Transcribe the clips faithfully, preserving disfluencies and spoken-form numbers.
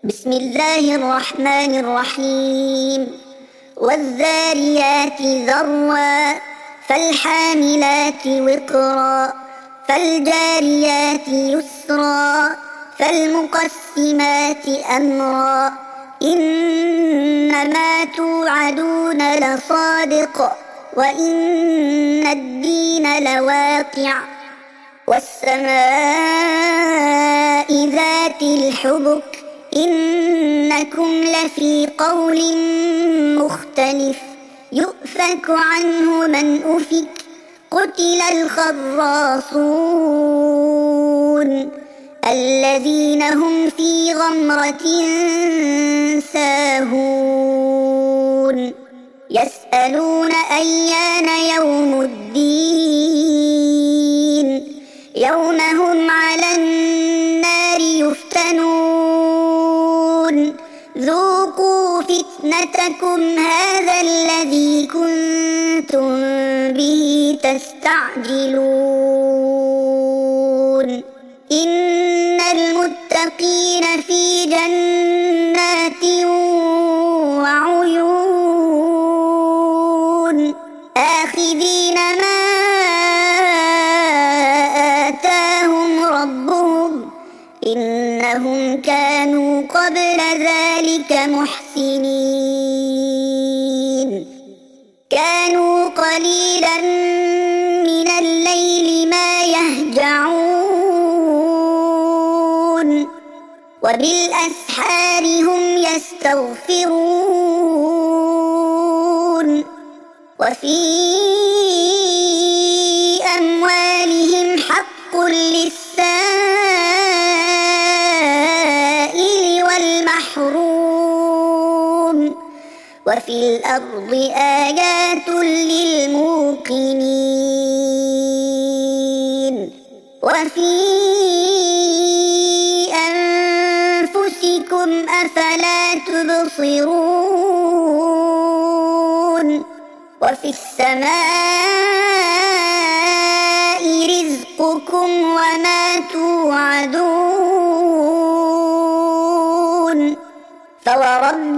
بسم الله الرحمن الرحيم والذاريات ذروا فالحاملات وقرا فالجاريات يسرا فالمقسمات أمرا إنما توعدون لصادق وإن الدين لواقع والسماء ذات الحبك إنكم لفي قول مختلف يؤفك عنه من أفك قتل الخراصون الذين هم في غمرة ساهون يسألون أيان يوم الدين يوم هم على النار يفتنون ذوقوا فتنتكم هذا الذي كنتم به تستعجلون إن المتقين في جنات وعيون آخذين ما آتاهم ربهم إنهم كانوا قبل ذلك محسنين كانوا قليلا من الليل ما يهجعون وبالأسحار هم يستغفرون وفي أموالهم حق للسائل والمحروم وفي الأرض آيات للموقنين وفي أنفسكم أفلا تبصرون وفي السماء رزقكم وما توعدون فورب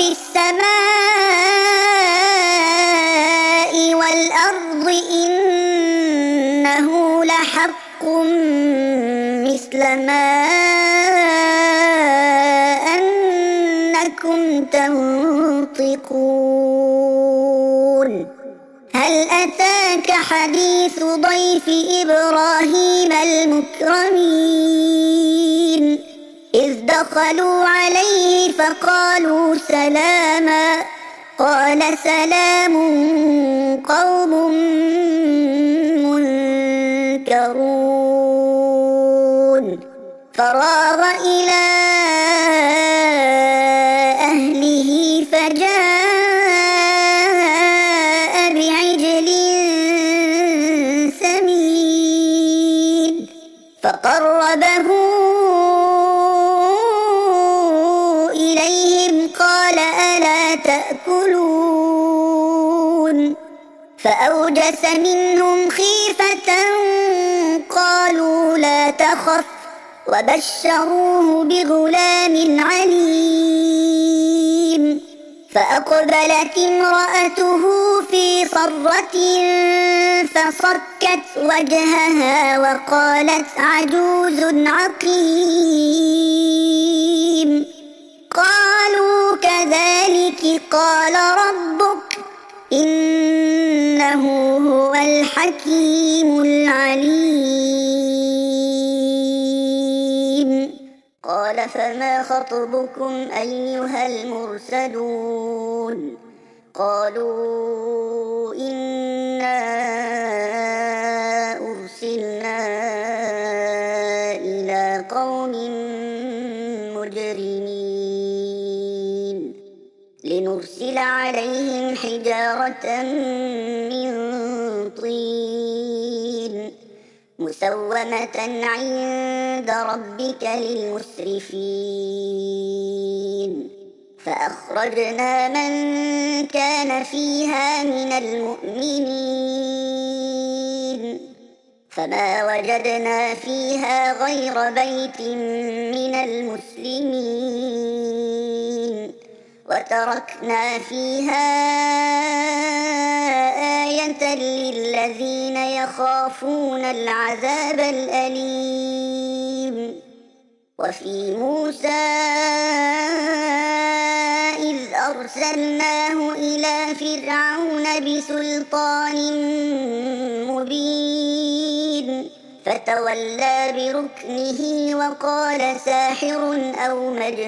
السماء والأرض إنه لحق مثل ما أنكم تنطقون هل أتاك حديث ضيف إبراهيم المكرمين إذ دخلوا عليه فقالوا سلاما قال سلام قوم منكرون فراغ إلى أهله فجاء بعجل سمين فقربه إليهم قال ألا تأكلون فأوجس منهم خيفة قالوا لا تخف وبشروه بغلام عليم فأقبلت امرأته في صرة فصكت وجهها وقالت عجوز عقيم قالوا كذلك قال ربك إنه هو الحكيم العليم قال فما خطبكم أيها المرسلون قالوا إنا أرسلنا إلى قوم مجرمين لنرسل عليهم حجارة من طين مسومة عند ربك للمسرفين فأخرجنا من كان فيها من المؤمنين فما وجدنا فيها غير بيت من المسلمين وتركنا فيها آية للذين يخافون العذاب الأليم. وفي موسى إذ أرسلناه إلى فرعون بسلطان مبين فتولى بركنه وقال ساحر أو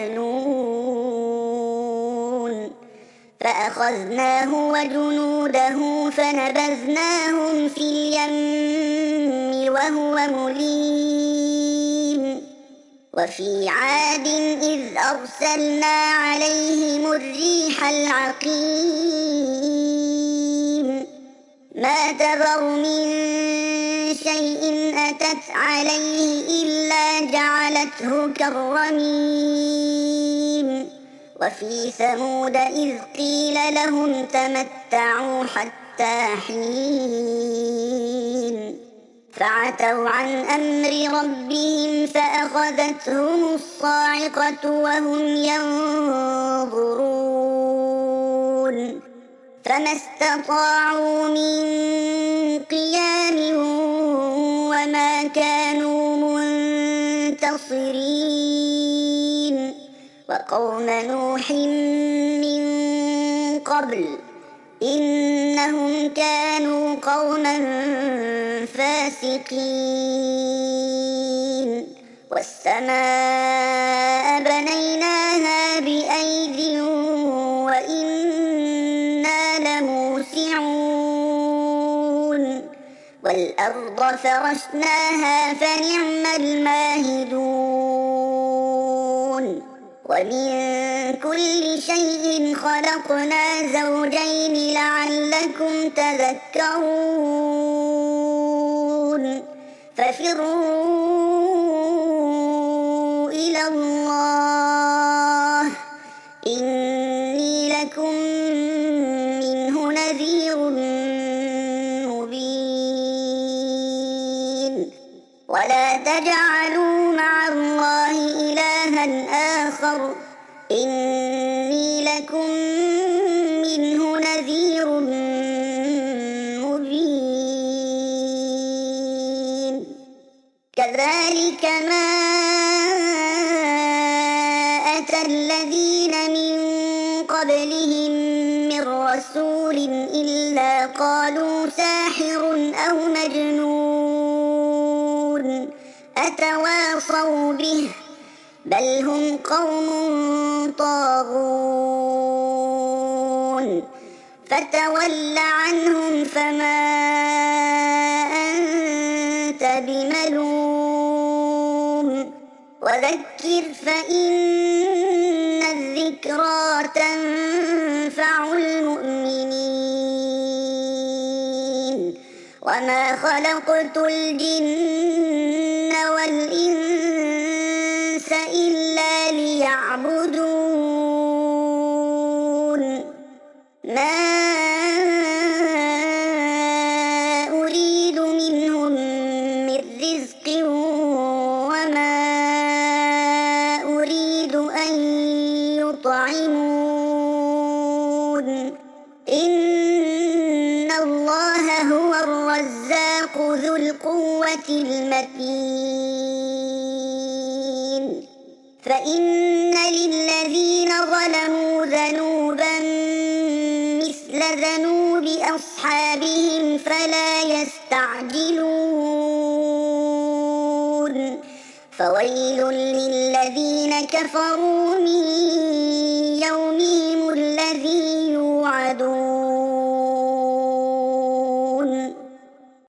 مجنون فأخذناه وجنوده فنبذناهم في اليم وهو مليم. وفي عاد إذ أرسلنا عليهم الريح العقيم ما تذر من شيء أتت عليه إلا جعلته كالرميم. وفي ثمود إذ قيل لهم تمتعوا حتى حين فعتوا عن أمر ربهم فأخذتهم الصاعقة وهم ينظرون فما استطاعوا من قيام وما كانوا منتصرين. وقوم نوح من قبل إنهم كانوا قوما فاسقين. والسماء بنيناها بأيد وإنا لموسعون والأرض فرشناها فنعم الماهدون. ومن كل شيء خلقنا زوجين لعلكم تذكرون. ففروا إلى الله إني لكم منه نذير مبين. ولا تجعلوا مع الله إلها آخر إني لكم منه نذير مبين. كذلك ما أتى الذين من قبلهم من رسول إلا قالوا ساحر أو مجنون أتواصوا به بل هم قوم طاغون. فتول عنهم فما أنت بملوم وذكر فإن الذكرى تنفع المؤمنين. وما خلقت الجن والإنس إلا ليعبدون ما أريد منهم من رزق وما أريد أن يطعمون إن الله هو الرزاق ذو القوة المتين. فإن للذين ظلموا ذنوبا مثل ذنوب أصحابهم فلا يستعجلون. فويل للذين كفروا من يومهم